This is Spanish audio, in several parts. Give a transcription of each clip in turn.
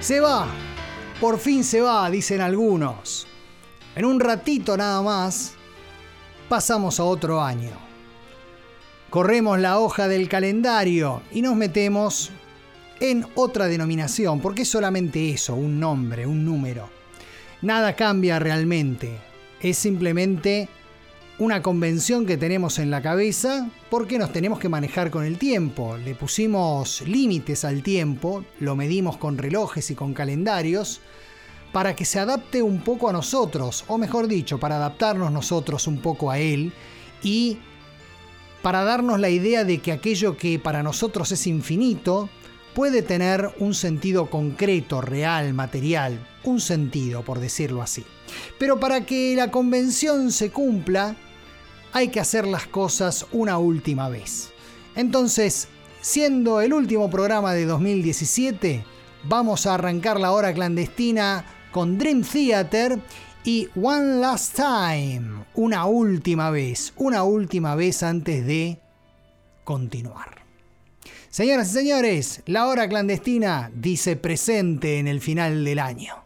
Se va, por fin se va, dicen algunos. En un ratito nada más, pasamos a otro año. Corremos la hoja del calendario y nos metemos en otra denominación, porque es solamente eso, un nombre, un número. Nada cambia realmente, es simplemente una convención que tenemos en la cabeza porque nos tenemos que manejar con el tiempo. Le pusimos límites al tiempo, lo medimos con relojes y con calendarios para que se adapte un poco a nosotros, o mejor dicho, para adaptarnos nosotros un poco a él y para darnos la idea de que aquello que para nosotros es infinito puede tener un sentido concreto, real, material, un sentido, por decirlo así. Pero para que la convención se cumpla, hay que hacer las cosas una última vez. Entonces, siendo el último programa de 2017, vamos a arrancar la hora clandestina con Dream Theater y One Last Time, una última vez antes de continuar. Señoras y señores, la hora clandestina dice presente en el final del año.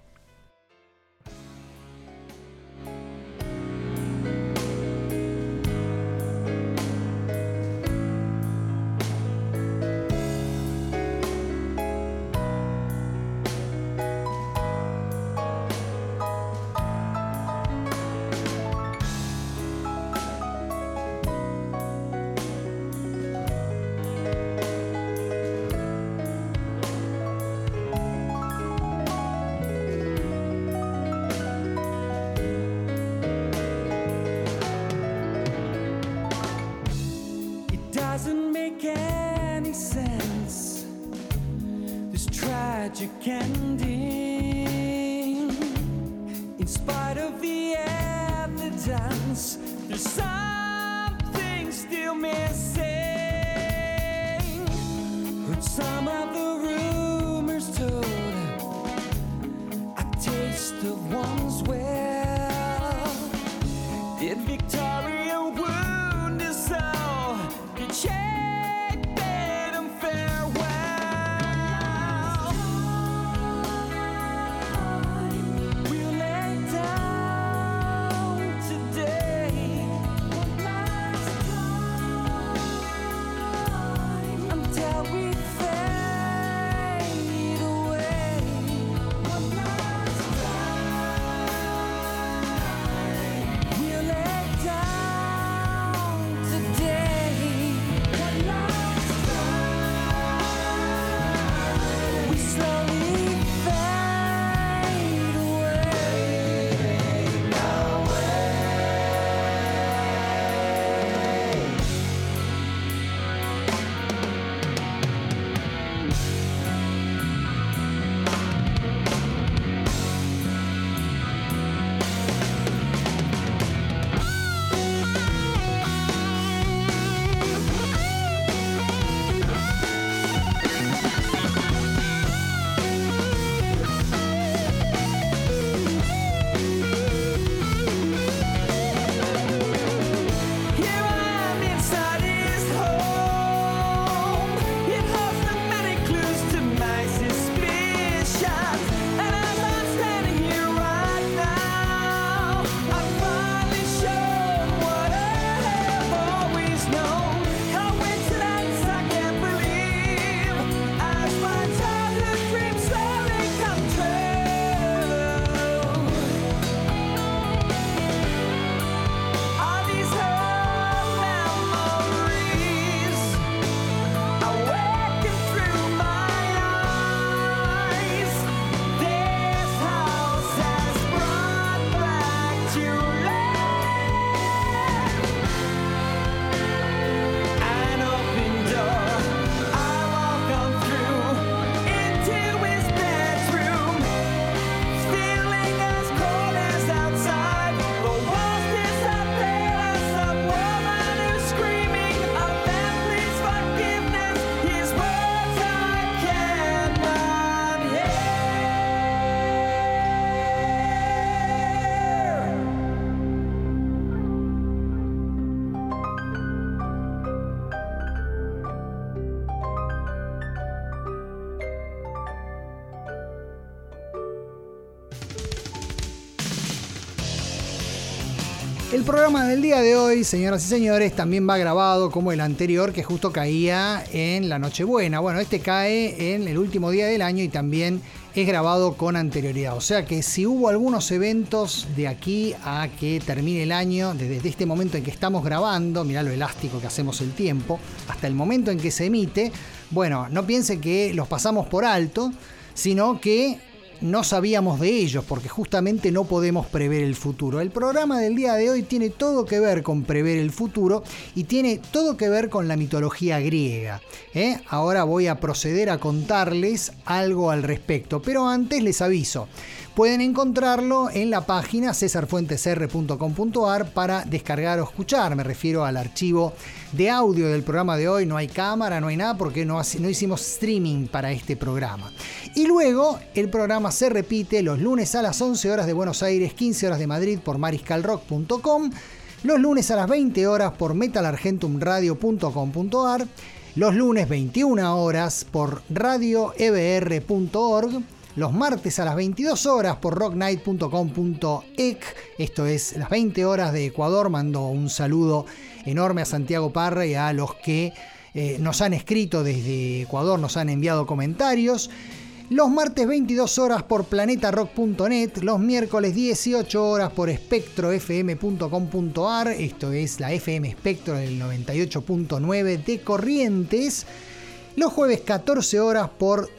El programa del día de hoy, señoras y señores, también va grabado como el anterior, que justo caía en la Nochebuena. Bueno, este cae en el último día del año y también es grabado con anterioridad. O sea que si hubo algunos eventos de aquí a que termine el año, desde este momento en que estamos grabando, mirá lo elástico que hacemos el tiempo, hasta el momento en que se emite, bueno, no piensen que los pasamos por alto, sino que no sabíamos de ellos, porque justamente no podemos prever el futuro. El programa del día de hoy tiene todo que ver con prever el futuro y tiene todo que ver con la mitología griega. Ahora voy a proceder a contarles algo al respecto, pero antes les aviso. Pueden encontrarlo en la página cesarfuentesr.com.ar para descargar o escuchar. Me refiero al archivo de audio del programa de hoy. No hay cámara, no hay nada porque no hicimos streaming para este programa. Y luego el programa se repite los lunes a las 11 horas de Buenos Aires, 15 horas de Madrid por mariscalrock.com, los lunes a las 20 horas por metalargentumradio.com.ar, los lunes 21 horas por radioebr.org, los martes a las 22 horas por rocknight.com.ec, esto es las 20 horas de Ecuador. Mando un saludo enorme a Santiago Parra y a los que nos han escrito desde Ecuador, nos han enviado comentarios. Los martes 22 horas por planetarock.net, los miércoles 18 horas por espectrofm.com.ar, esto es la FM Espectro del 98.9 de Corrientes. Los jueves 14 horas por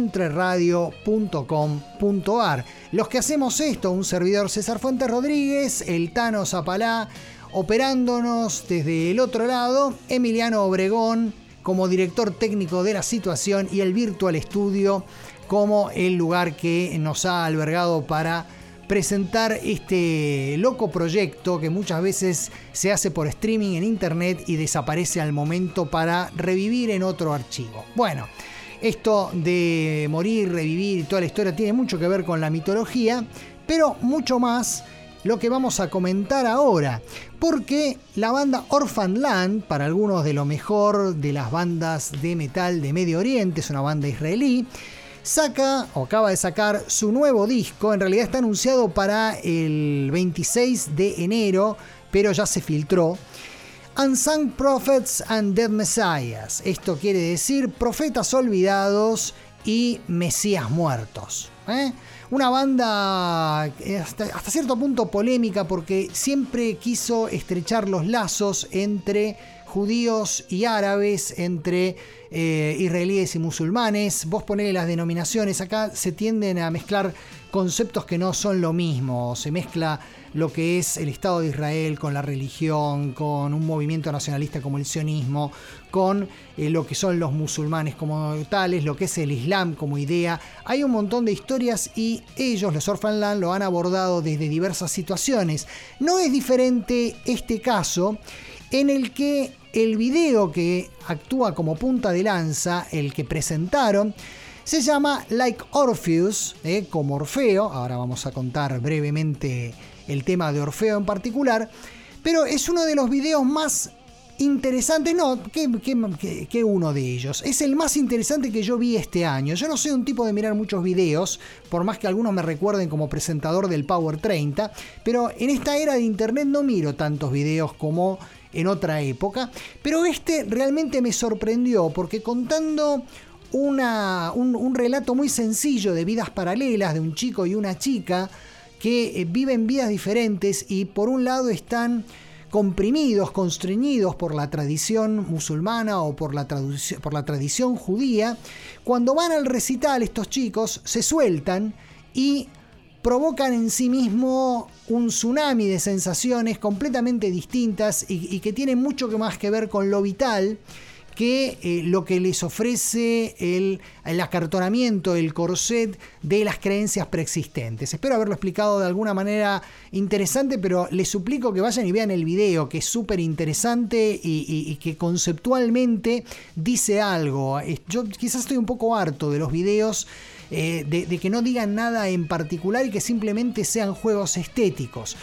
demontreradio.com.ar. Los que hacemos esto, un servidor César Fuentes Rodríguez, el Tano Zapalá, operándonos desde el otro lado, Emiliano Obregón como director técnico de la situación y el Virtual Studio como el lugar que nos ha albergado para presentar este loco proyecto que muchas veces se hace por streaming en internet y desaparece al momento para revivir en otro archivo. Bueno, esto de morir, revivir y toda la historia tiene mucho que ver con la mitología, pero mucho más lo que vamos a comentar ahora, porque la banda Orphan Land, para algunos de lo mejor de las bandas de metal de Medio Oriente, es una banda israelí, acaba de sacar su nuevo disco. En realidad está anunciado para el 26 de enero, pero ya se filtró. Unsung Prophets and Dead Messiahs. Esto quiere decir profetas olvidados y mesías muertos. Una banda hasta cierto punto polémica porque siempre quiso estrechar los lazos entre judíos y árabes, entre israelíes y musulmanes. Vos ponele las denominaciones, acá se tienden a mezclar conceptos que no son lo mismo. Se mezcla lo que es el Estado de Israel con la religión, con un movimiento nacionalista como el sionismo, con lo que son los musulmanes como tales, lo que es el Islam como idea. Hay un montón de historias y ellos, los Orphan Land, lo han abordado desde diversas situaciones. No es diferente este caso, en el que el video que actúa como punta de lanza, el que presentaron, se llama Like Orpheus, como Orfeo. Ahora vamos a contar brevemente el tema de Orfeo en particular, pero es uno de los videos más interesantes, que uno de ellos. Es el más interesante que yo vi este año. Yo no soy un tipo de mirar muchos videos, por más que algunos me recuerden como presentador del Power 30, pero en esta era de internet no miro tantos videos como en otra época, pero este realmente me sorprendió porque contando un relato muy sencillo de vidas paralelas de un chico y una chica que viven vidas diferentes y por un lado están comprimidos, constreñidos por la tradición musulmana o por la tradición judía. Cuando van al recital estos chicos se sueltan y provocan en sí mismo un tsunami de sensaciones completamente distintas y que tienen mucho más que ver con lo vital que lo que les ofrece el acartonamiento, el corset de las creencias preexistentes. Espero haberlo explicado de alguna manera interesante, pero les suplico que vayan y vean el video, que es súper interesante y que conceptualmente dice algo. Yo quizás estoy un poco harto de los videos de que no digan nada en particular y que simplemente sean juegos estéticos.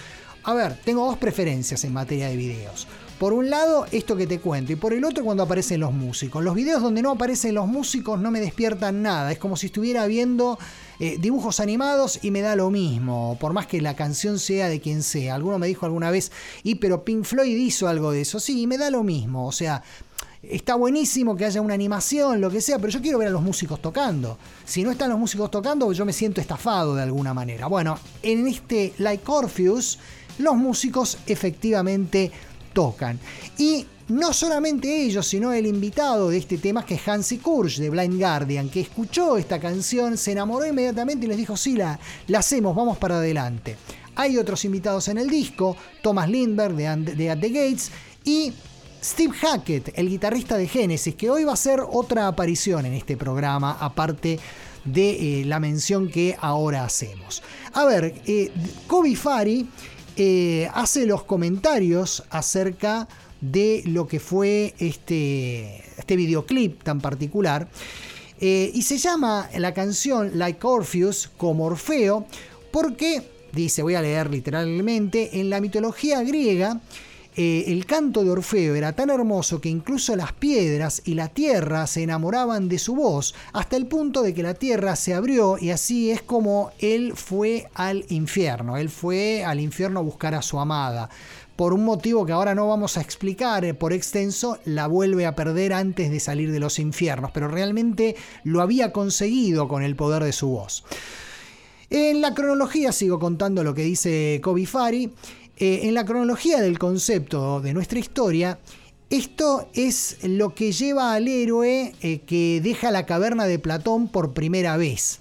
a ver, tengo dos preferencias en materia de videos. Por un lado, esto que te cuento, y por el otro, cuando aparecen los músicos. Los videos donde no aparecen los músicos no me despiertan nada. Es como si estuviera viendo dibujos animados y me da lo mismo, por más que la canción sea de quien sea. Alguno me dijo alguna vez, pero Pink Floyd hizo algo de eso. Sí, me da lo mismo. O sea, está buenísimo que haya una animación, lo que sea, pero yo quiero ver a los músicos tocando. Si no están los músicos tocando, yo me siento estafado de alguna manera. Bueno, en este Like Orpheus, los músicos efectivamente tocan. Y no solamente ellos, sino el invitado de este tema, que es Hansi Kursch de Blind Guardian, que escuchó esta canción, se enamoró inmediatamente y les dijo, sí, la hacemos, vamos para adelante. Hay otros invitados en el disco, Thomas Lindberg de At the Gates y Steve Hackett, el guitarrista de Genesis, que hoy va a hacer otra aparición en este programa, aparte de la mención que ahora hacemos. A ver, Kobi Fari hace los comentarios acerca de lo que fue este videoclip tan particular, y se llama la canción Like Orpheus, como Orfeo, porque, dice, voy a leer literalmente, en la mitología griega, el canto de Orfeo era tan hermoso que incluso las piedras y la tierra se enamoraban de su voz, hasta el punto de que la tierra se abrió, y así es como él fue al infierno. Él fue al infierno a buscar a su amada. Por un motivo que ahora no vamos a explicar por extenso, la vuelve a perder antes de salir de los infiernos, pero realmente lo había conseguido con el poder de su voz. En la cronología, sigo contando lo que dice Kobi Fari. En la cronología del concepto de nuestra historia, esto es lo que lleva al héroe que deja la caverna de Platón por primera vez.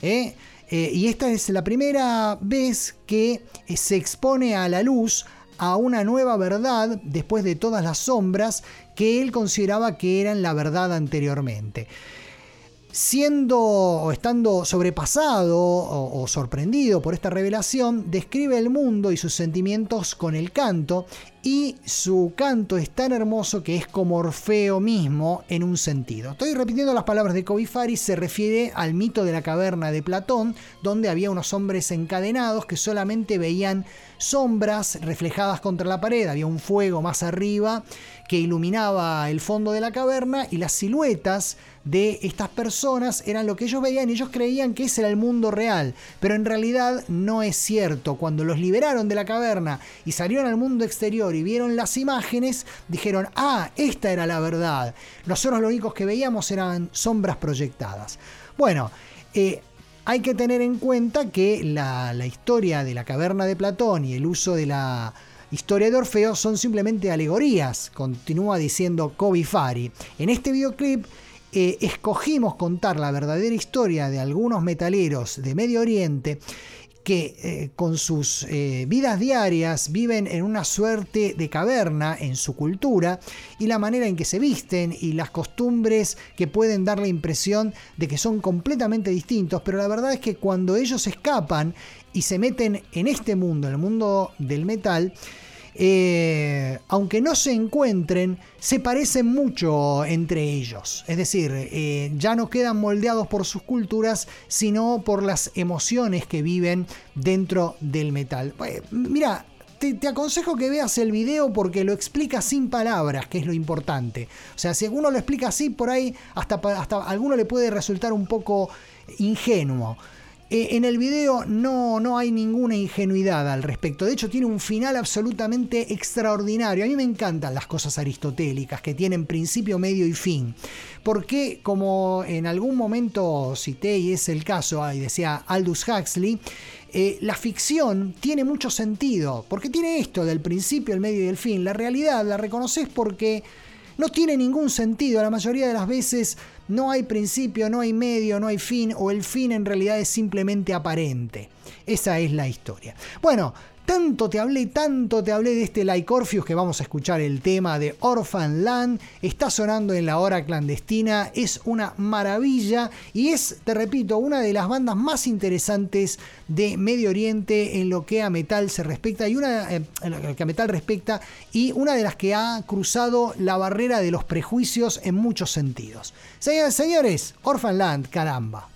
Y esta es la primera vez que se expone a la luz a una nueva verdad después de todas las sombras que él consideraba que eran la verdad anteriormente. Estando sobrepasado o sorprendido por esta revelación, describe el mundo y sus sentimientos con el canto, y su canto es tan hermoso que es como Orfeo mismo en un sentido. Estoy repitiendo las palabras de Kobi Fari, se refiere al mito de la caverna de Platón, donde había unos hombres encadenados que solamente veían sombras reflejadas contra la pared, había un fuego más arriba que iluminaba el fondo de la caverna, y las siluetas de estas personas eran lo que ellos veían, y ellos creían que ese era el mundo real, pero en realidad no es cierto. Cuando los liberaron de la caverna y salieron al mundo exterior y vieron las imágenes, dijeron, esta era la verdad, nosotros lo únicos que veíamos eran sombras proyectadas. Bueno, hay que tener en cuenta que la historia de la caverna de Platón y el uso de la historia de Orfeo son simplemente alegorías, continúa diciendo Kobi Fari. En este videoclip escogimos contar la verdadera historia de algunos metaleros de Medio Oriente que con sus vidas diarias viven en una suerte de caverna en su cultura, y la manera en que se visten y las costumbres que pueden dar la impresión de que son completamente distintos, pero la verdad es que cuando ellos escapan y se meten en este mundo, en el mundo del metal, aunque no se encuentren, se parecen mucho entre ellos. Es decir, ya no quedan moldeados por sus culturas, sino por las emociones que viven dentro del metal. Mira, te aconsejo que veas el video porque lo explica sin palabras, que es lo importante. O sea, si alguno lo explica así, por ahí hasta a alguno le puede resultar un poco ingenuo. En el video no hay ninguna ingenuidad al respecto. De hecho, tiene un final absolutamente extraordinario. A mí me encantan las cosas aristotélicas que tienen principio, medio y fin. Porque, como en algún momento cité, y es el caso, y decía Aldous Huxley, la ficción tiene mucho sentido. Porque tiene esto del principio, el medio y el fin. La realidad la reconoces porque no tiene ningún sentido. La mayoría de las veces no hay principio, no hay medio, no hay fin, o el fin en realidad es simplemente aparente. Esa es la historia. Bueno, tanto te hablé de este Like Orpheus, que vamos a escuchar el tema de Orphan Land. Está sonando en la hora clandestina, es una maravilla y es, te repito, una de las bandas más interesantes de Medio Oriente en lo que a metal se respecta, y una de las que ha cruzado la barrera de los prejuicios en muchos sentidos. Señoras y señores, Orphan Land, caramba.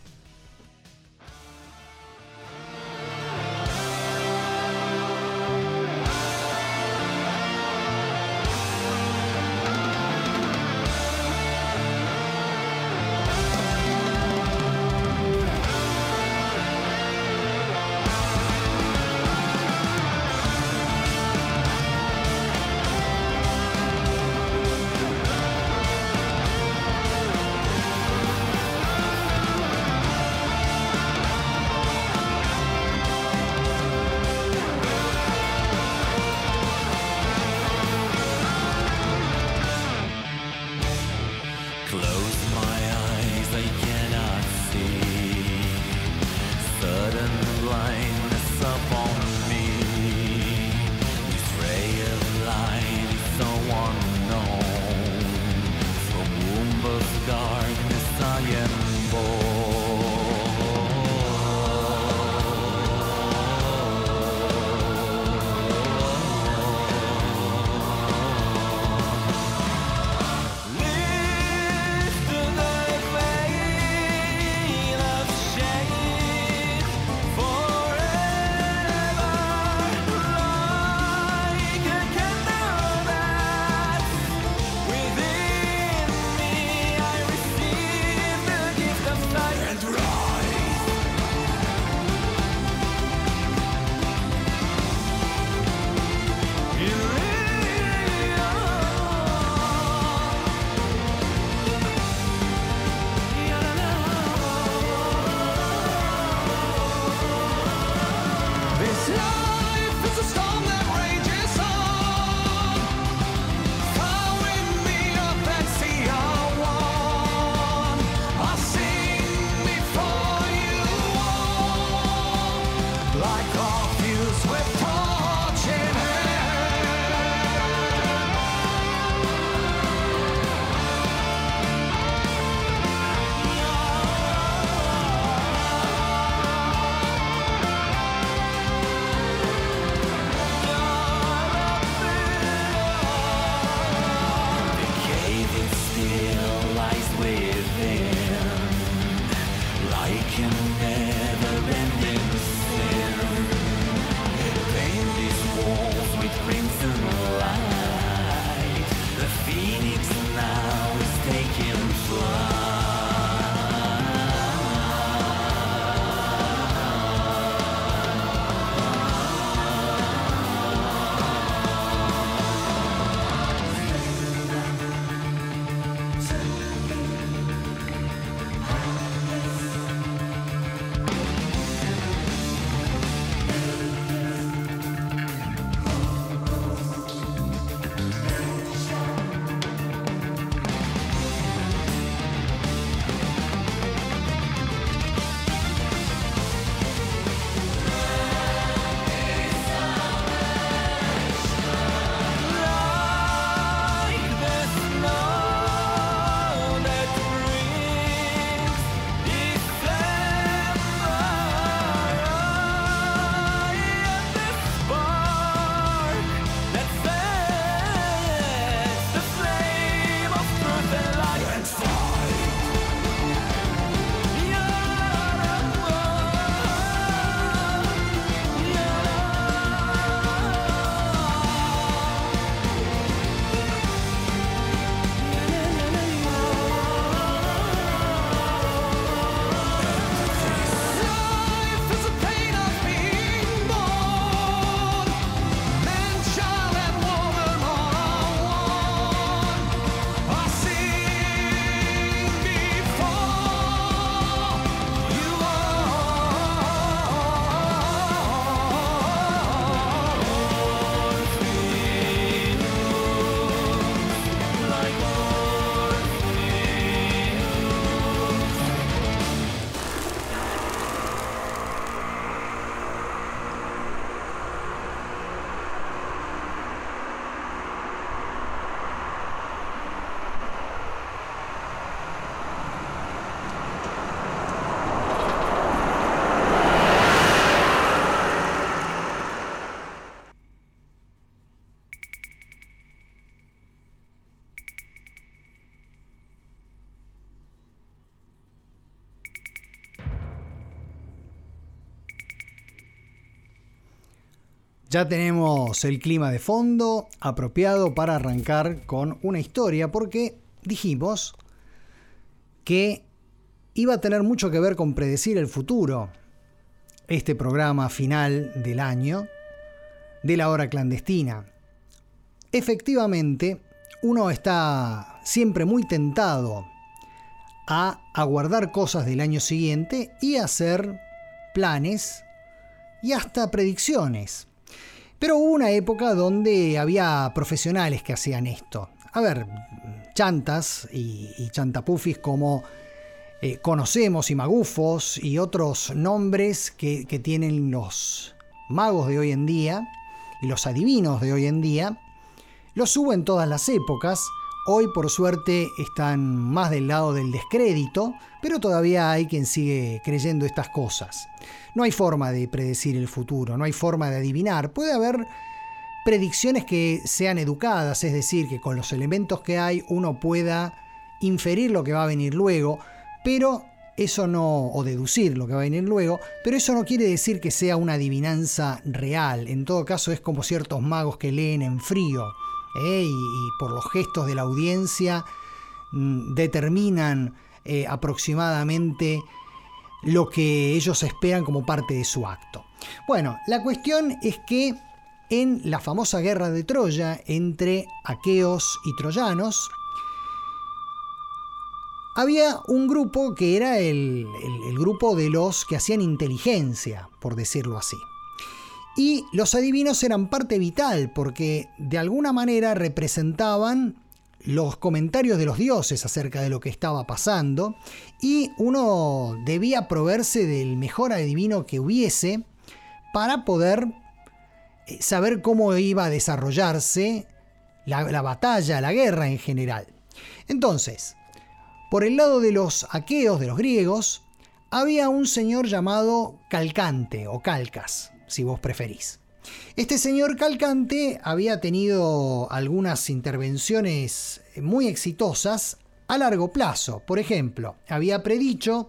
Ya tenemos el clima de fondo apropiado para arrancar con una historia, porque dijimos que iba a tener mucho que ver con predecir el futuro. Este programa final del año de La Hora Clandestina. Efectivamente, uno está siempre muy tentado a aguardar cosas del año siguiente y hacer planes y hasta predicciones. Pero hubo una época donde había profesionales que hacían esto. A ver, chantas y chantapufis como conocemos, y magufos y otros nombres que tienen los magos de hoy en día y los adivinos de hoy en día, los hubo en todas las épocas. Hoy, por suerte, están más del lado del descrédito, pero todavía hay quien sigue creyendo estas cosas. No hay forma de predecir el futuro, no hay forma de adivinar. Puede haber predicciones que sean educadas, es decir, que con los elementos que hay uno pueda inferir lo que va a venir luego, pero eso no, o deducir lo que va a venir luego, pero eso no quiere decir que sea una adivinanza real. En todo caso, es como ciertos magos que leen en frío. Y por los gestos de la audiencia determinan aproximadamente lo que ellos esperan como parte de su acto. Bueno, la cuestión es que en la famosa guerra de Troya entre aqueos y troyanos había un grupo que era el grupo de los que hacían inteligencia, por decirlo así. Y los adivinos eran parte vital porque de alguna manera representaban los comentarios de los dioses acerca de lo que estaba pasando, y uno debía proveerse del mejor adivino que hubiese para poder saber cómo iba a desarrollarse la batalla, la guerra en general. Entonces, por el lado de los aqueos, de los griegos, había un señor llamado Calcante o Calcas, si vos preferís. Este señor Calcante había tenido algunas intervenciones muy exitosas a largo plazo. Por ejemplo, había predicho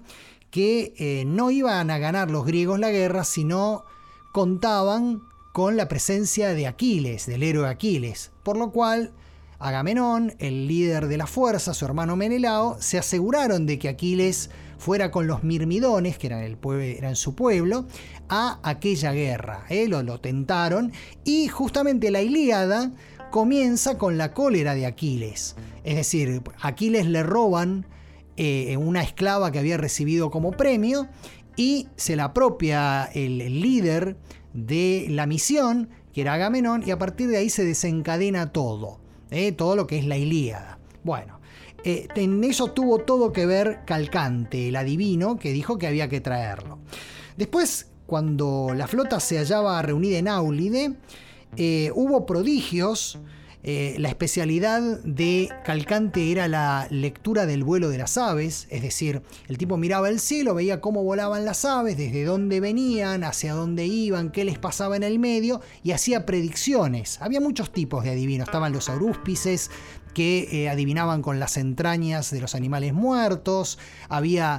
que no iban a ganar los griegos la guerra si no contaban con la presencia de Aquiles, del héroe Aquiles, por lo cual Agamenón, el líder de la fuerza, su hermano Menelao, se aseguraron de que Aquiles fuera con los mirmidones, que eran su pueblo, a aquella guerra. Lo tentaron, y justamente la Ilíada comienza con la cólera de Aquiles. Es decir, Aquiles le roban una esclava que había recibido como premio y se la apropia el líder de la misión, que era Agamenón, y a partir de ahí se desencadena todo lo que es la Ilíada. Bueno, en eso tuvo todo que ver Calcante, el adivino, que dijo que había que traerlo. Después, cuando la flota se hallaba reunida en Áulide, hubo prodigios. La especialidad de Calcante era la lectura del vuelo de las aves, es decir, el tipo miraba el cielo, veía cómo volaban las aves, desde dónde venían, hacia dónde iban, qué les pasaba en el medio, y hacía predicciones. Había muchos tipos de adivinos. Estaban los arúspices, que adivinaban con las entrañas de los animales muertos. Había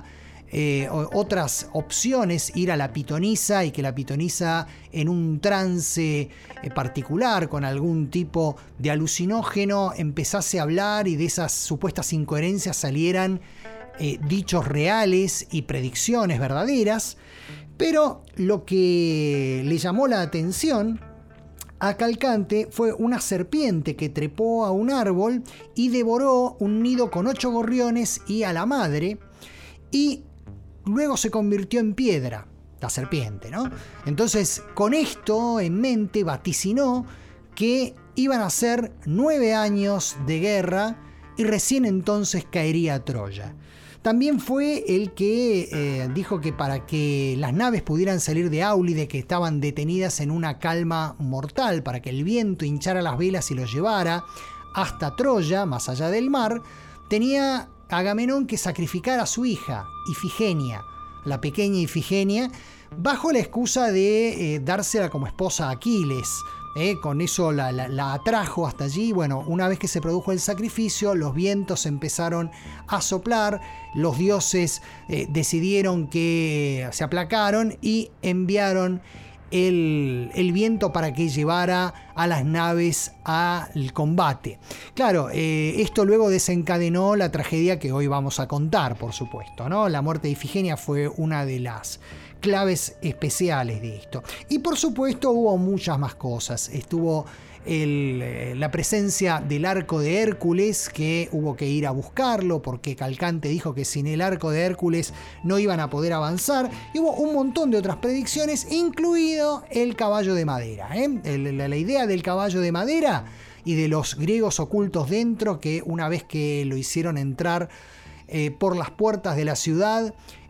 otras opciones, ir a la pitonisa y que la pitonisa, en un trance particular con algún tipo de alucinógeno, empezase a hablar y de esas supuestas incoherencias salieran dichos reales y predicciones verdaderas. Pero lo que le llamó la atención a Calcante fue una serpiente que trepó a un árbol y devoró un nido con 8 gorriones y a la madre, y luego se convirtió en piedra, la serpiente, ¿no? Entonces, con esto en mente, vaticinó que iban a ser 9 años de guerra y recién entonces caería Troya. También fue el que dijo que para que las naves pudieran salir de Áulide, que estaban detenidas en una calma mortal, para que el viento hinchara las velas y los llevara hasta Troya, más allá del mar, tenía Agamenón que sacrificar a su hija, Ifigenia, la pequeña Ifigenia, bajo la excusa de dársela como esposa a Aquiles. Con eso la atrajo hasta allí. Bueno, una vez que se produjo el sacrificio, los vientos empezaron a soplar, los dioses decidieron que se aplacaron y enviaron el viento para que llevara a las naves al combate. Claro, esto luego desencadenó la tragedia que hoy vamos a contar, por supuesto, ¿no? La muerte de Ifigenia fue una de las claves especiales de esto. Y por supuesto hubo muchas más cosas. Estuvo la presencia del arco de Hércules, que hubo que ir a buscarlo porque Calcante dijo que sin el arco de Hércules no iban a poder avanzar, y hubo un montón de otras predicciones, incluido el caballo de madera, la idea del caballo de madera y de los griegos ocultos dentro, que una vez que lo hicieron entrar por las puertas de la ciudad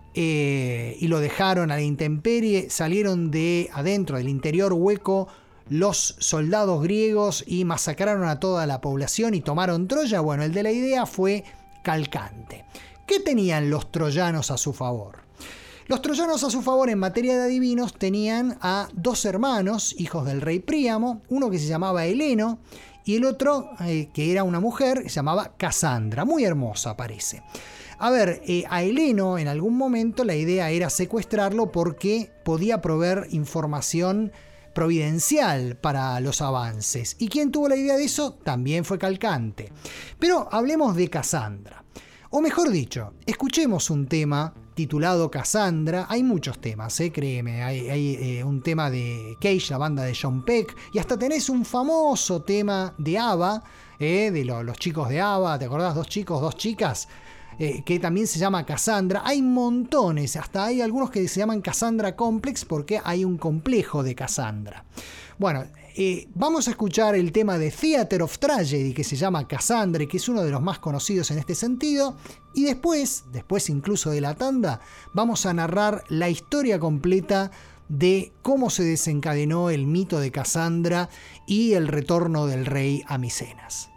y lo dejaron a la intemperie, salieron de adentro del interior hueco los soldados griegos y masacraron a toda la población y tomaron Troya. Bueno, el de la idea fue Calcante. ¿Qué tenían los troyanos a su favor? Los troyanos a su favor en materia de adivinos tenían a dos hermanos, hijos del rey Príamo, uno que se llamaba Heleno y el otro, que era una mujer, se llamaba Casandra, muy hermosa parece. A ver, a Heleno en algún momento la idea era secuestrarlo porque podía proveer información providencial para los avances. ¿Y quién tuvo la idea de eso? También fue Calcante. Pero hablemos de Casandra. O mejor dicho, escuchemos un tema titulado Casandra. Hay muchos temas, créeme. Hay un tema de Cage, la banda de John Peck, y hasta tenés un famoso tema de ABBA, de los chicos de ABBA. ¿Te acordás? Dos chicos, dos chicas. Que también se llama Casandra. Hay montones, hasta hay algunos que se llaman Casandra Complex porque hay un complejo de Casandra. Bueno, vamos a escuchar el tema de Theater of Tragedy que se llama Casandra, que es uno de los más conocidos en este sentido, y después incluso de la tanda, vamos a narrar la historia completa de cómo se desencadenó el mito de Casandra y el retorno del rey a Micenas.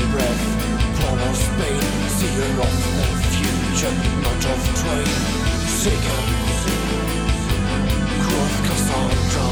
breath, Paul of Spain, seer of the future, not of Twain, Seeker, Quoth Cassandra.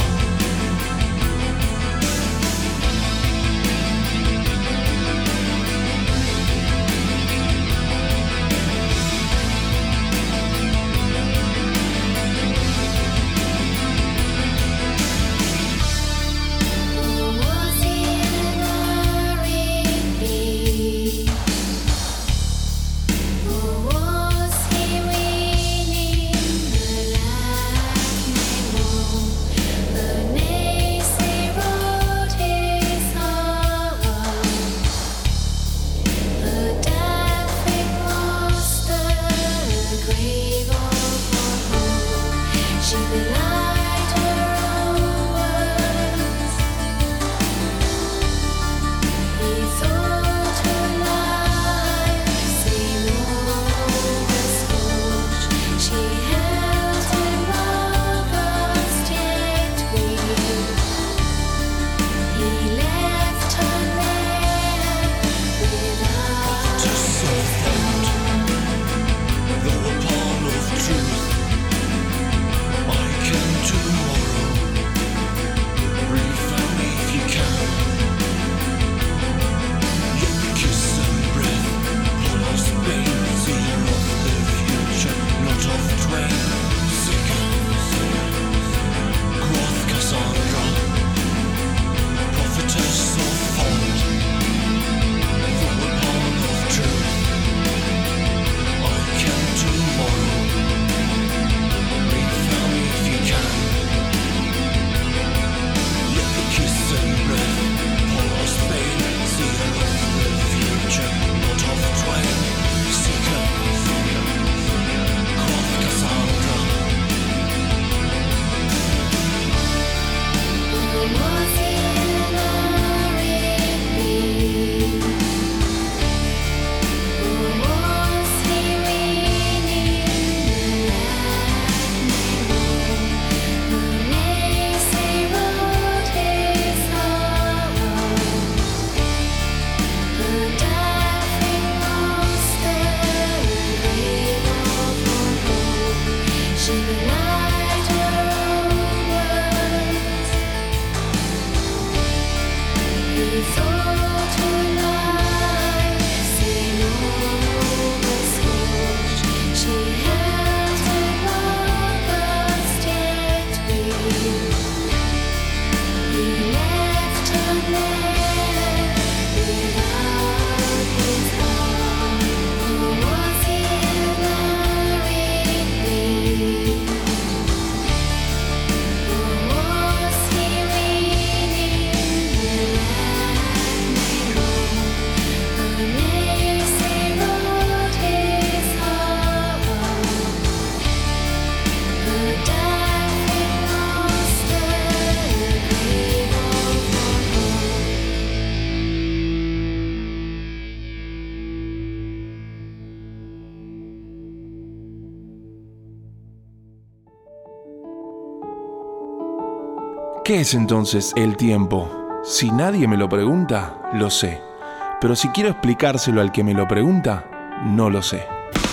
¿Qué es entonces el tiempo? Si nadie me lo pregunta, lo sé. Pero si quiero explicárselo al que me lo pregunta, no lo sé.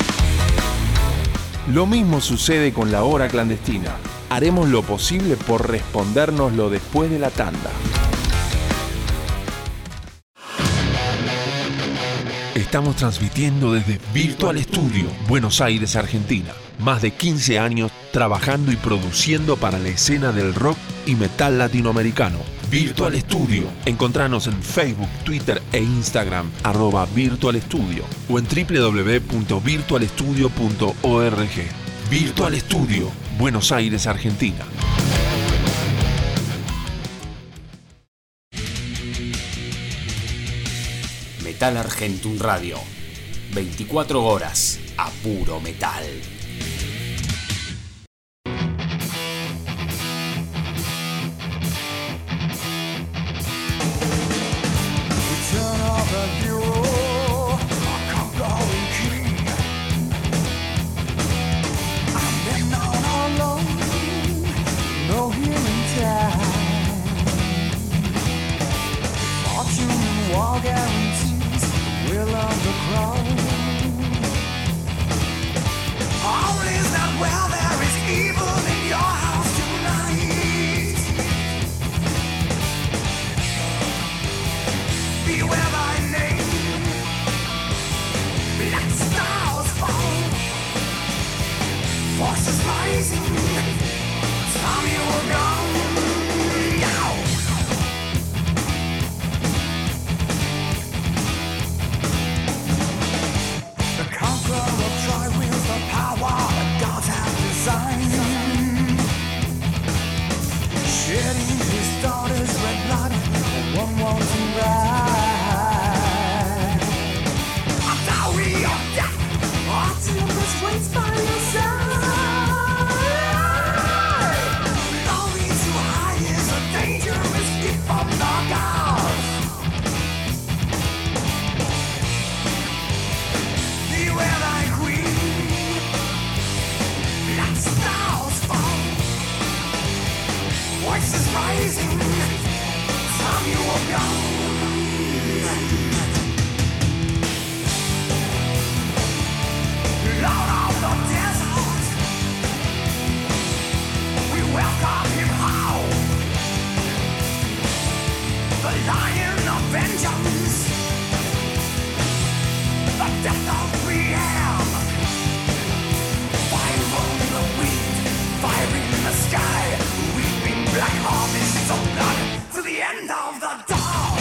Lo mismo sucede con la hora clandestina. Haremos lo posible por respondérnoslo después de la tanda. Estamos transmitiendo desde Virtual Studio, Buenos Aires, Argentina. Más de 15 años trabajando y produciendo para la escena del rock y metal latinoamericano. Virtual Studio. Encontranos en Facebook, Twitter e Instagram @Virtual Studio o en www.virtualstudio.org. Virtual Studio, Buenos Aires, Argentina. Metal Argentum Radio. 24 horas a puro metal. War guarantees the crowd. Oh, is that where there is evil in your house tonight? Beware thy name, black stars fall, forces rising, time you were gone. The conqueror of Troy wields the power that gods have designed, shedding his daughter's red blood for one wanton bride. A dowry of death, Artemis waits by your side. Glory too high is a dangerous gift from the gods. Beware thy queen, black stars fall, voices rising, time you are gone. Lord of the desert, we welcome him how, the lion of vengeance, the death of Priam. Fire on the wind, fire in the sky, weeping black harvests of blood to the end of the dawn.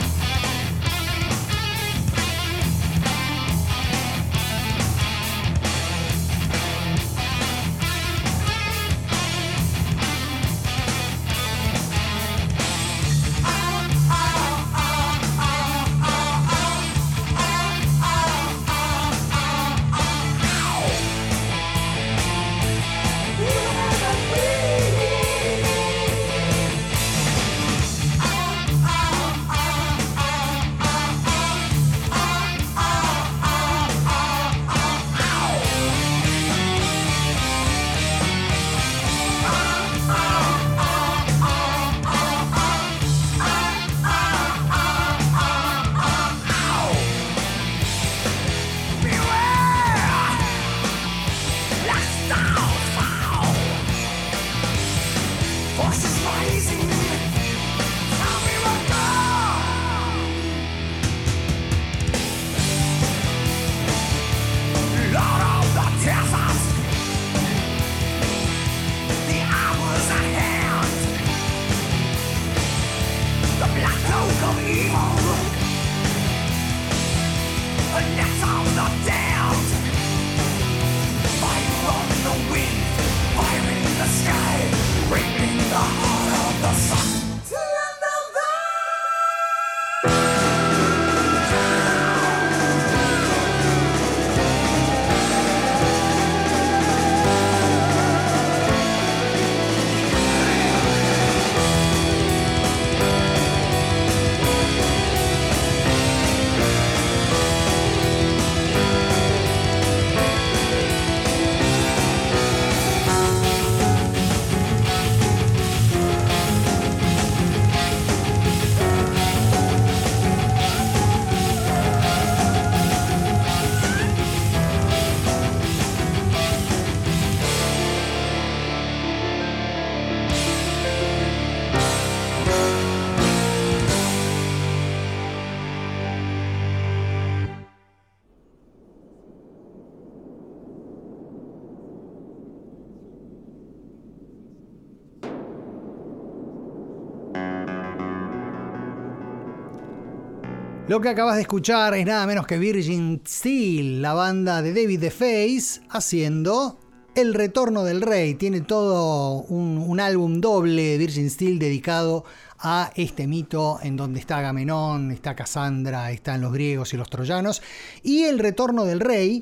Lo que acabas de escuchar es nada menos que Virgin Steel, la banda de David the Face, haciendo El Retorno del Rey. Tiene todo un álbum doble, Virgin Steel, dedicado a este mito en donde está Agamenón, está Casandra, están los griegos y los troyanos. Y El Retorno del Rey,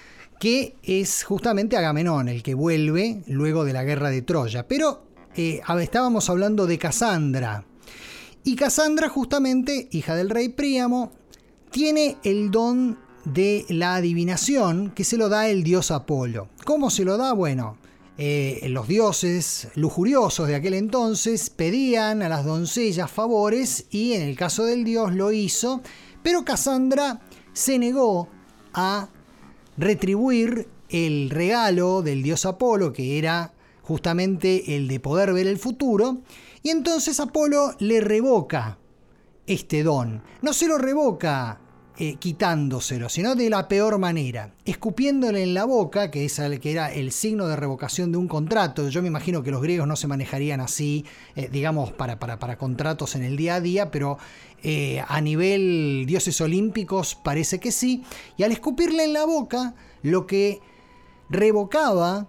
que es justamente Agamenón, el que vuelve luego de la guerra de Troya. Pero estábamos hablando de Casandra. Y Casandra, justamente, hija del rey Príamo, tiene el don de la adivinación que se lo da el dios Apolo. ¿Cómo se lo da? Bueno, los dioses lujuriosos de aquel entonces pedían a las doncellas favores y en el caso del dios lo hizo, pero Casandra se negó a retribuir el regalo del dios Apolo, que era justamente el de poder ver el futuro, y entonces Apolo le revoca este don. No se lo revoca quitándoselo, sino de la peor manera, escupiéndole en la boca, que era el signo de revocación de un contrato. Yo me imagino que los griegos no se manejarían así, digamos, para contratos en el día a día, pero a nivel dioses olímpicos parece que sí, y al escupirle en la boca, lo que revocaba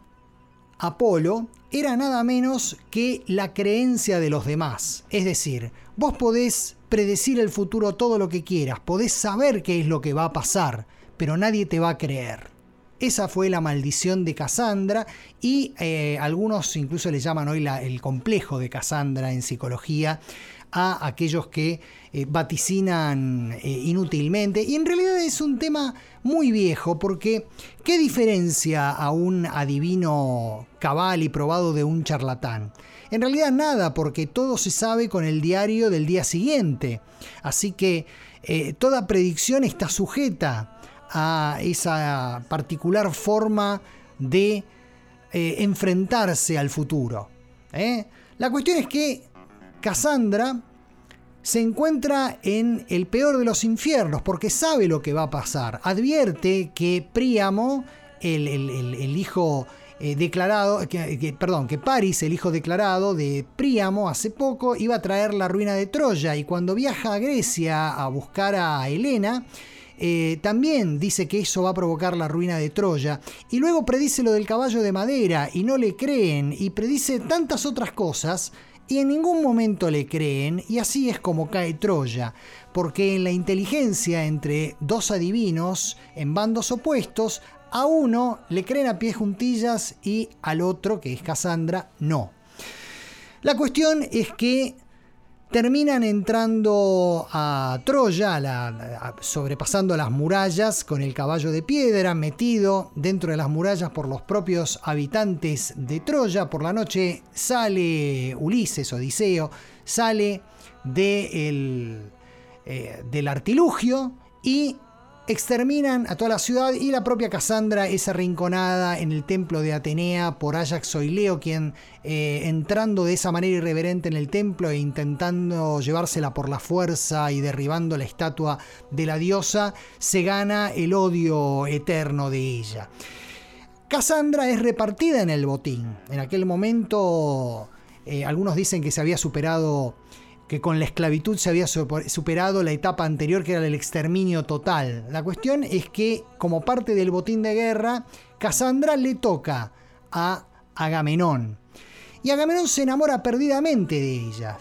Apolo era nada menos que la creencia de los demás. Es decir, vos podés predecir el futuro todo lo que quieras, podés saber qué es lo que va a pasar, pero nadie te va a creer. Esa fue la maldición de Casandra, y algunos incluso le llaman hoy el complejo de Casandra en psicología a aquellos que vaticinan inútilmente. Y en realidad es un tema muy viejo, porque ¿qué diferencia a un adivino cabal y probado de un charlatán? En realidad nada, porque todo se sabe con el diario del día siguiente. Así que toda predicción está sujeta a esa particular forma de enfrentarse al futuro. La cuestión es que Casandra se encuentra en el peor de los infiernos porque sabe lo que va a pasar. Advierte que Príamo, el hijo declarado, que Paris, el hijo declarado de Príamo, hace poco iba a traer la ruina de Troya, y cuando viaja a Grecia a buscar a Helena, también dice que eso va a provocar la ruina de Troya, y luego predice lo del caballo de madera y no le creen, y predice tantas otras cosas y en ningún momento le creen, y así es como cae Troya, porque en la inteligencia entre dos adivinos en bandos opuestos, a uno le creen a pie juntillas y al otro, que es Casandra, no. La cuestión es que terminan entrando a Troya, sobrepasando las murallas con el caballo de piedra, metido dentro de las murallas por los propios habitantes de Troya. Por la noche sale Ulises, Odiseo, sale del artilugio y exterminan a toda la ciudad, y la propia Casandra es arrinconada en el templo de Atenea por Áyax Oileo, quien entrando de esa manera irreverente en el templo e intentando llevársela por la fuerza y derribando la estatua de la diosa, se gana el odio eterno de ella. Casandra es repartida en el botín. En aquel momento algunos dicen que se había superado, que con la esclavitud se había superado la etapa anterior, que era el exterminio total. La cuestión es que, como parte del botín de guerra, Casandra le toca a Agamenón. Y Agamenón se enamora perdidamente de ella.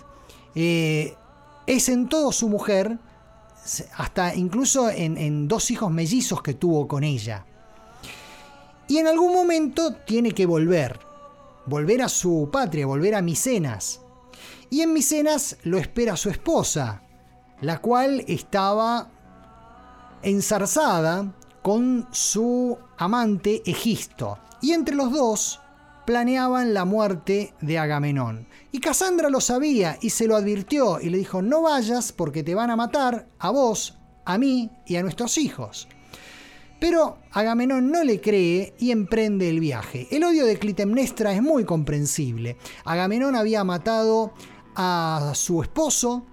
Es en todo su mujer, hasta incluso en dos hijos mellizos que tuvo con ella. Y en algún momento tiene que volver a su patria, volver a Micenas. Y en Micenas lo espera su esposa, la cual estaba enzarzada con su amante Egisto. Y entre los dos planeaban la muerte de Agamenón. Y Casandra lo sabía y se lo advirtió y le dijo: no vayas porque te van a matar a vos, a mí y a nuestros hijos. Pero Agamenón no le cree y emprende el viaje. El odio de Clitemnestra es muy comprensible. Agamenón había matado a su esposo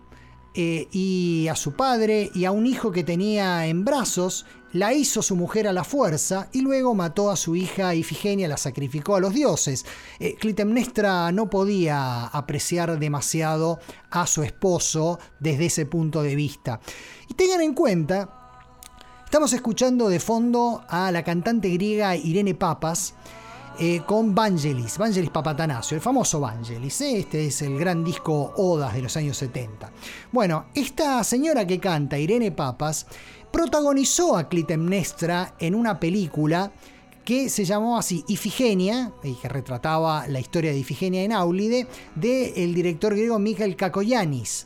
y a su padre y a un hijo que tenía en brazos, la hizo su mujer a la fuerza y luego mató a su hija Ifigenia, la sacrificó a los dioses. Clitemnestra no podía apreciar demasiado a su esposo desde ese punto de vista. Y tengan en cuenta, estamos escuchando de fondo a la cantante griega Irene Papas, con Vangelis Papatanasio, el famoso Vangelis. Este es el gran disco Odas de los años 70. Bueno, esta señora que canta, Irene Papas, protagonizó a Clitemnestra en una película que se llamó así, Ifigenia, y que retrataba la historia de Ifigenia en Áulide, del director griego Michael Kakoyanis.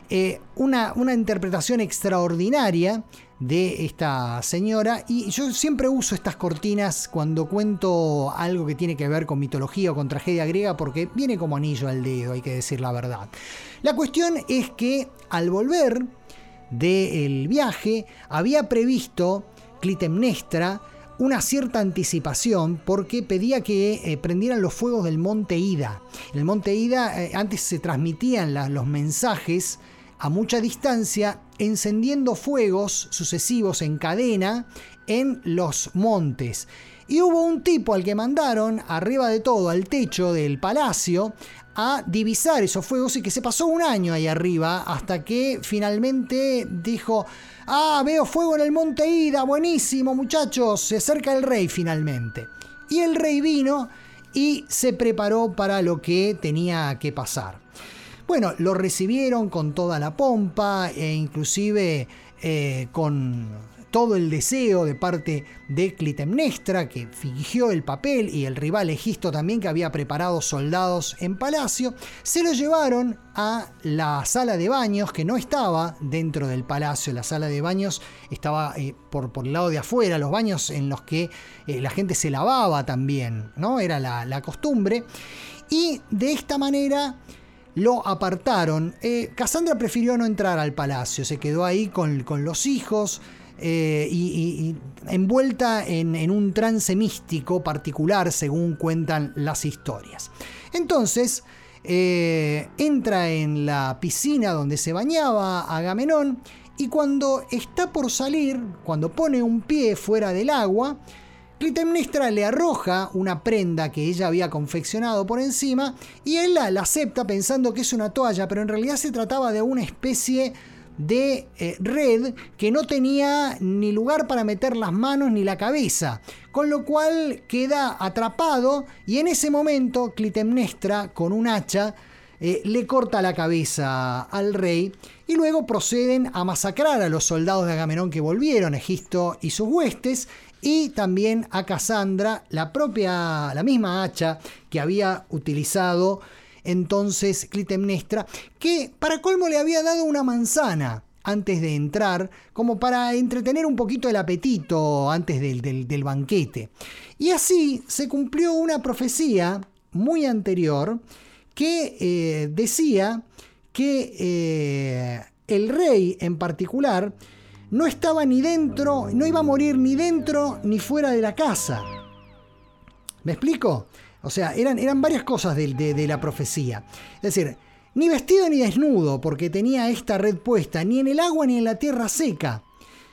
Una interpretación extraordinaria de esta señora, y yo siempre uso estas cortinas cuando cuento algo que tiene que ver con mitología o con tragedia griega, porque viene como anillo al dedo, hay que decir la verdad. La cuestión es que al volver del viaje había previsto Clitemnestra una cierta anticipación porque pedía que prendieran los fuegos del monte Ida. En el monte Ida antes se transmitían los mensajes a mucha distancia, encendiendo fuegos sucesivos en cadena en los montes. Y hubo un tipo al que mandaron arriba de todo, al techo del palacio, a divisar esos fuegos, y que se pasó un año ahí arriba hasta que finalmente dijo: veo fuego en el monte Ida, buenísimo muchachos, se acerca el rey finalmente. Y el rey vino y se preparó para lo que tenía que pasar. Bueno, lo recibieron con toda la pompa e inclusive con todo el deseo de parte de Clitemnestra, que fingió el papel, y el rival Egisto también, que había preparado soldados en palacio. Se lo llevaron a la sala de baños, que no estaba dentro del palacio. La sala de baños estaba por el lado de afuera, los baños en los que la gente se lavaba también, ¿no? Era la costumbre. Y de esta manera lo apartaron. Casandra prefirió no entrar al palacio, se quedó ahí con los hijos, y envuelta en un trance místico particular, según cuentan las historias. Entonces entra en la piscina donde se bañaba Agamenón, y cuando está por salir, cuando pone un pie fuera del agua, Clitemnestra le arroja una prenda que ella había confeccionado por encima, y él la acepta pensando que es una toalla, pero en realidad se trataba de una especie de red que no tenía ni lugar para meter las manos ni la cabeza, con lo cual queda atrapado, y en ese momento Clitemnestra con un hacha le corta la cabeza al rey, y luego proceden a masacrar a los soldados de Agamenón que volvieron, Egisto y sus huestes, y también a Casandra, la misma hacha que había utilizado entonces Clitemnestra, que para colmo le había dado una manzana antes de entrar, como para entretener un poquito el apetito antes del banquete. Y así se cumplió una profecía muy anterior que decía que el rey en particular no estaba ni dentro, no iba a morir ni dentro ni fuera de la casa. ¿Me explico? O sea, eran varias cosas de la profecía. Es decir, ni vestido ni desnudo, porque tenía esta red puesta, ni en el agua ni en la tierra seca,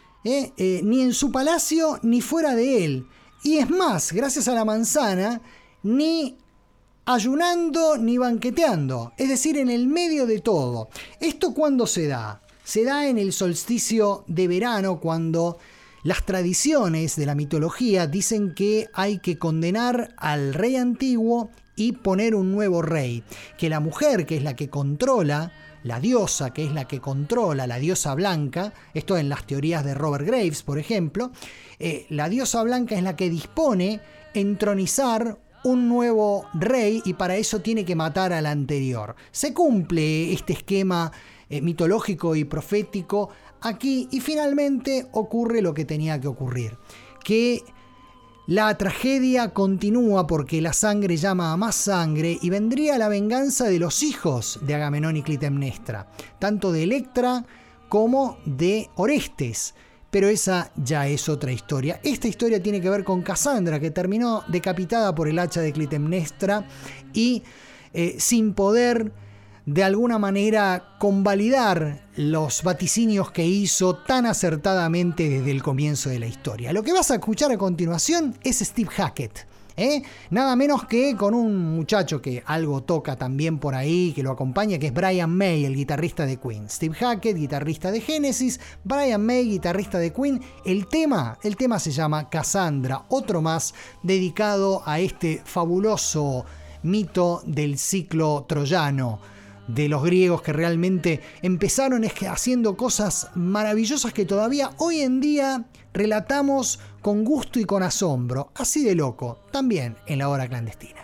ni en su palacio ni fuera de él. Y es más, gracias a la manzana, ni ayunando ni banqueteando, es decir, en el medio de todo. ¿Esto cuándo se da? Se da en el solsticio de verano, cuando las tradiciones de la mitología dicen que hay que condenar al rey antiguo y poner un nuevo rey. Que la mujer, que es la que controla, la diosa, que es la que controla, la diosa blanca, esto en las teorías de Robert Graves, por ejemplo, la diosa blanca es la que dispone entronizar un nuevo rey, y para eso tiene que matar al anterior. Se cumple este esquema mitológico y profético aquí, y finalmente ocurre lo que tenía que ocurrir, que la tragedia continúa porque la sangre llama a más sangre, y vendría la venganza de los hijos de Agamenón y Clitemnestra, tanto de Electra como de Orestes. Pero esa ya es otra historia. Esta historia tiene que ver con Casandra, que terminó decapitada por el hacha de Clitemnestra y sin poder de alguna manera convalidar los vaticinios que hizo tan acertadamente desde el comienzo de la historia. Lo que vas a escuchar a continuación es Steve Hackett, nada menos que con un muchacho que algo toca también por ahí, que lo acompaña, que es Brian May, el guitarrista de Queen. Steve Hackett, guitarrista de Genesis, Brian May, guitarrista de Queen. El tema se llama Cassandra, otro más dedicado a este fabuloso mito del ciclo troyano, de los griegos, que realmente empezaron haciendo cosas maravillosas que todavía hoy en día relatamos con gusto y con asombro, así de loco, también en la hora clandestina.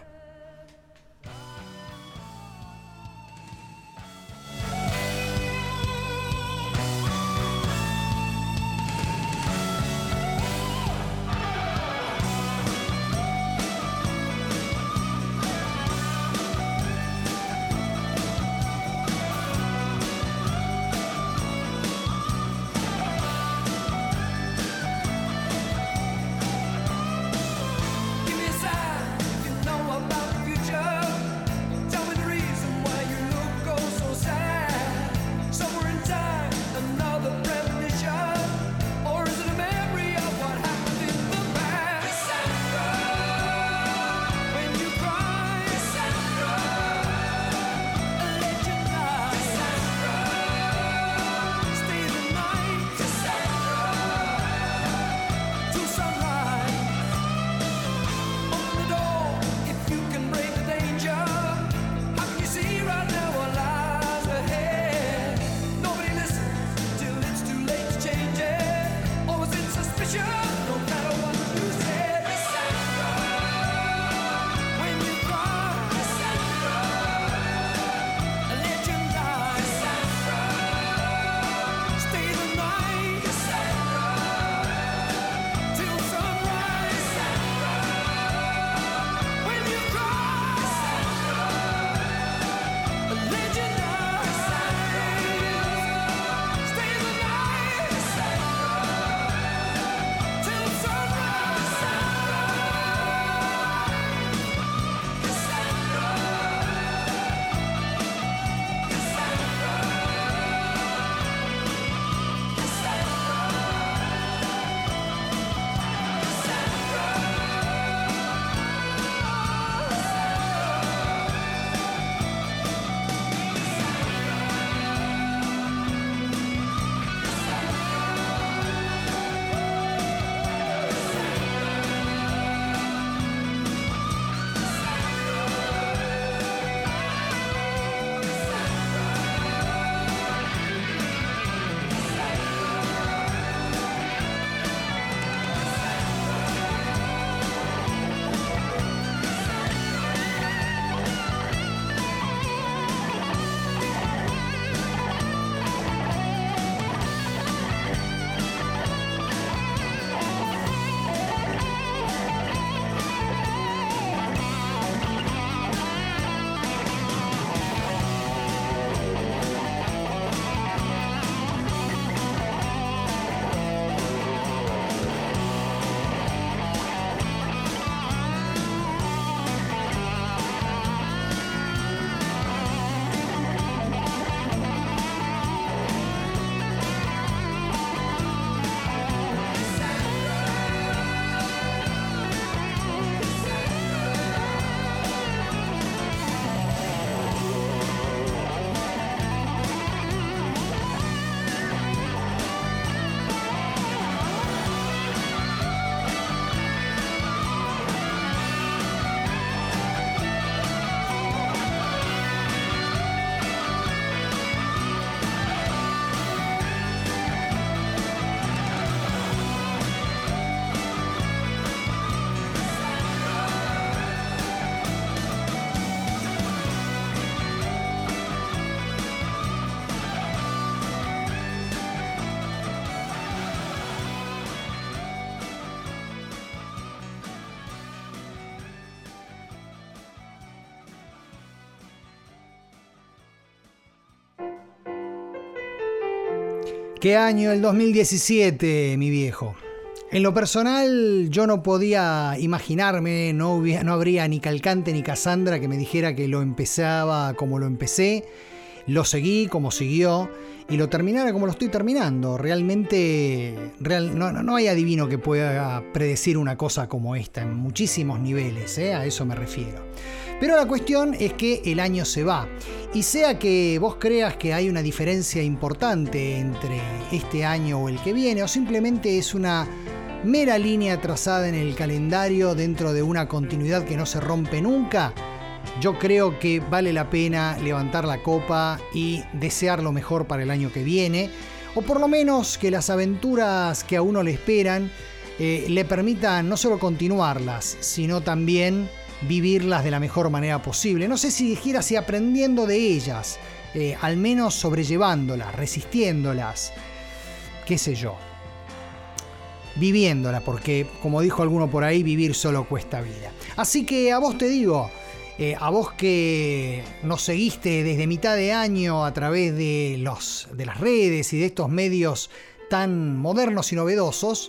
¿Qué año? El 2017, mi viejo. En lo personal, yo no podía imaginarme, no habría ni Calcante ni Cassandra que me dijera que lo empezaba como lo empecé, lo seguí como siguió y lo terminara como lo estoy terminando. Realmente, no hay adivino que pueda predecir una cosa como esta en muchísimos niveles, a eso me refiero. Pero la cuestión es que el año se va. Y sea que vos creas que hay una diferencia importante entre este año o el que viene, o simplemente es una mera línea trazada en el calendario dentro de una continuidad que no se rompe nunca, yo creo que vale la pena levantar la copa y desear lo mejor para el año que viene, o por lo menos que las aventuras que a uno le esperan le permitan no solo continuarlas, sino también vivirlas de la mejor manera posible. No sé si dijera si aprendiendo de ellas, al menos sobrellevándolas, resistiéndolas, qué sé yo, viviéndolas, porque como dijo alguno por ahí, vivir solo cuesta vida. Así que a vos te digo, a vos que nos seguiste desde mitad de año a través de las redes y de estos medios tan modernos y novedosos,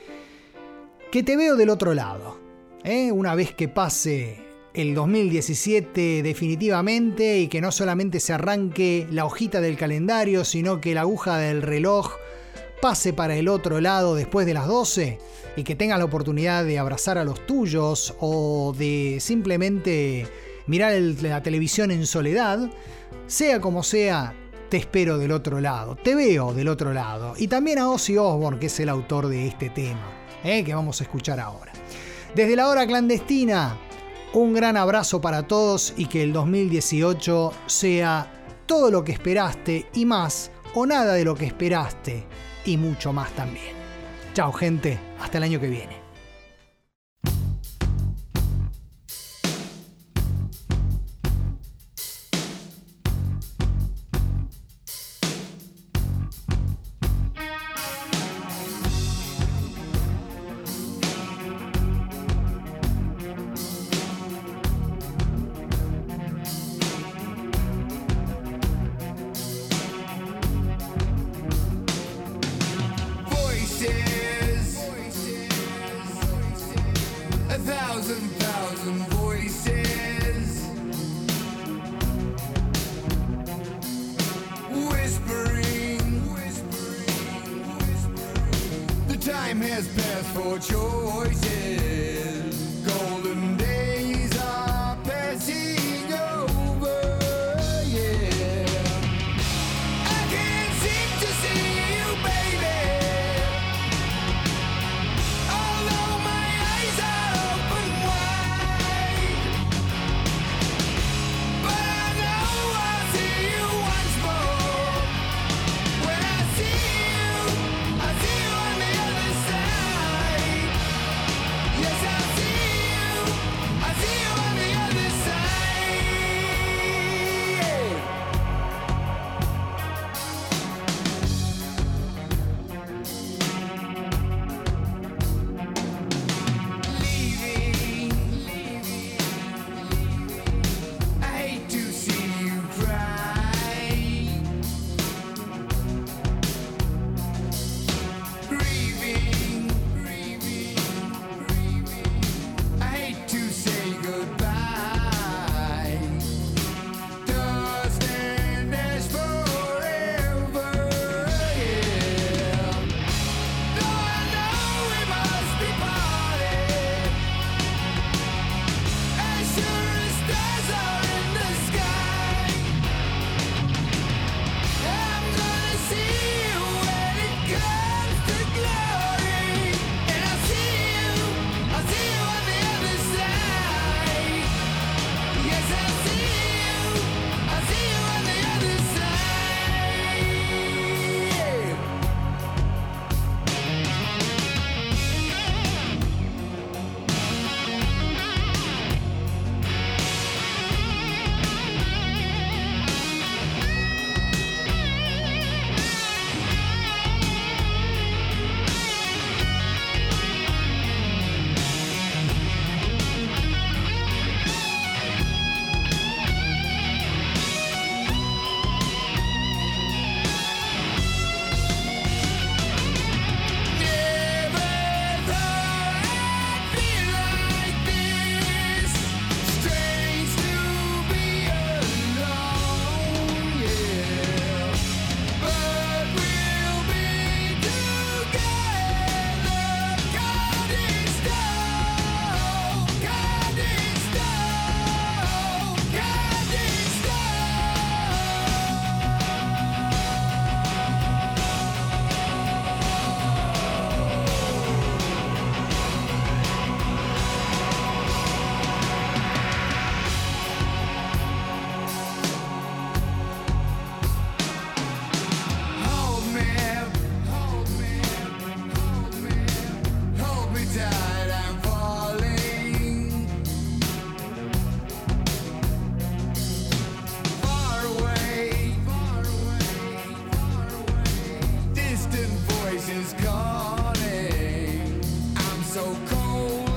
que te veo del otro lado. Una vez que pase el 2017 definitivamente y que no solamente se arranque la hojita del calendario, sino que la aguja del reloj pase para el otro lado después de las 12 y que tengas la oportunidad de abrazar a los tuyos o de simplemente mirar la televisión en soledad, sea como sea, te espero del otro lado, te veo del otro lado. Y también a Ozzy Osbourne, que es el autor de este tema, que vamos a escuchar ahora. Desde la hora clandestina, un gran abrazo para todos y que el 2018 sea todo lo que esperaste y más, o nada de lo que esperaste y mucho más también. Chao, gente, hasta el año que viene. Yes, I so cold.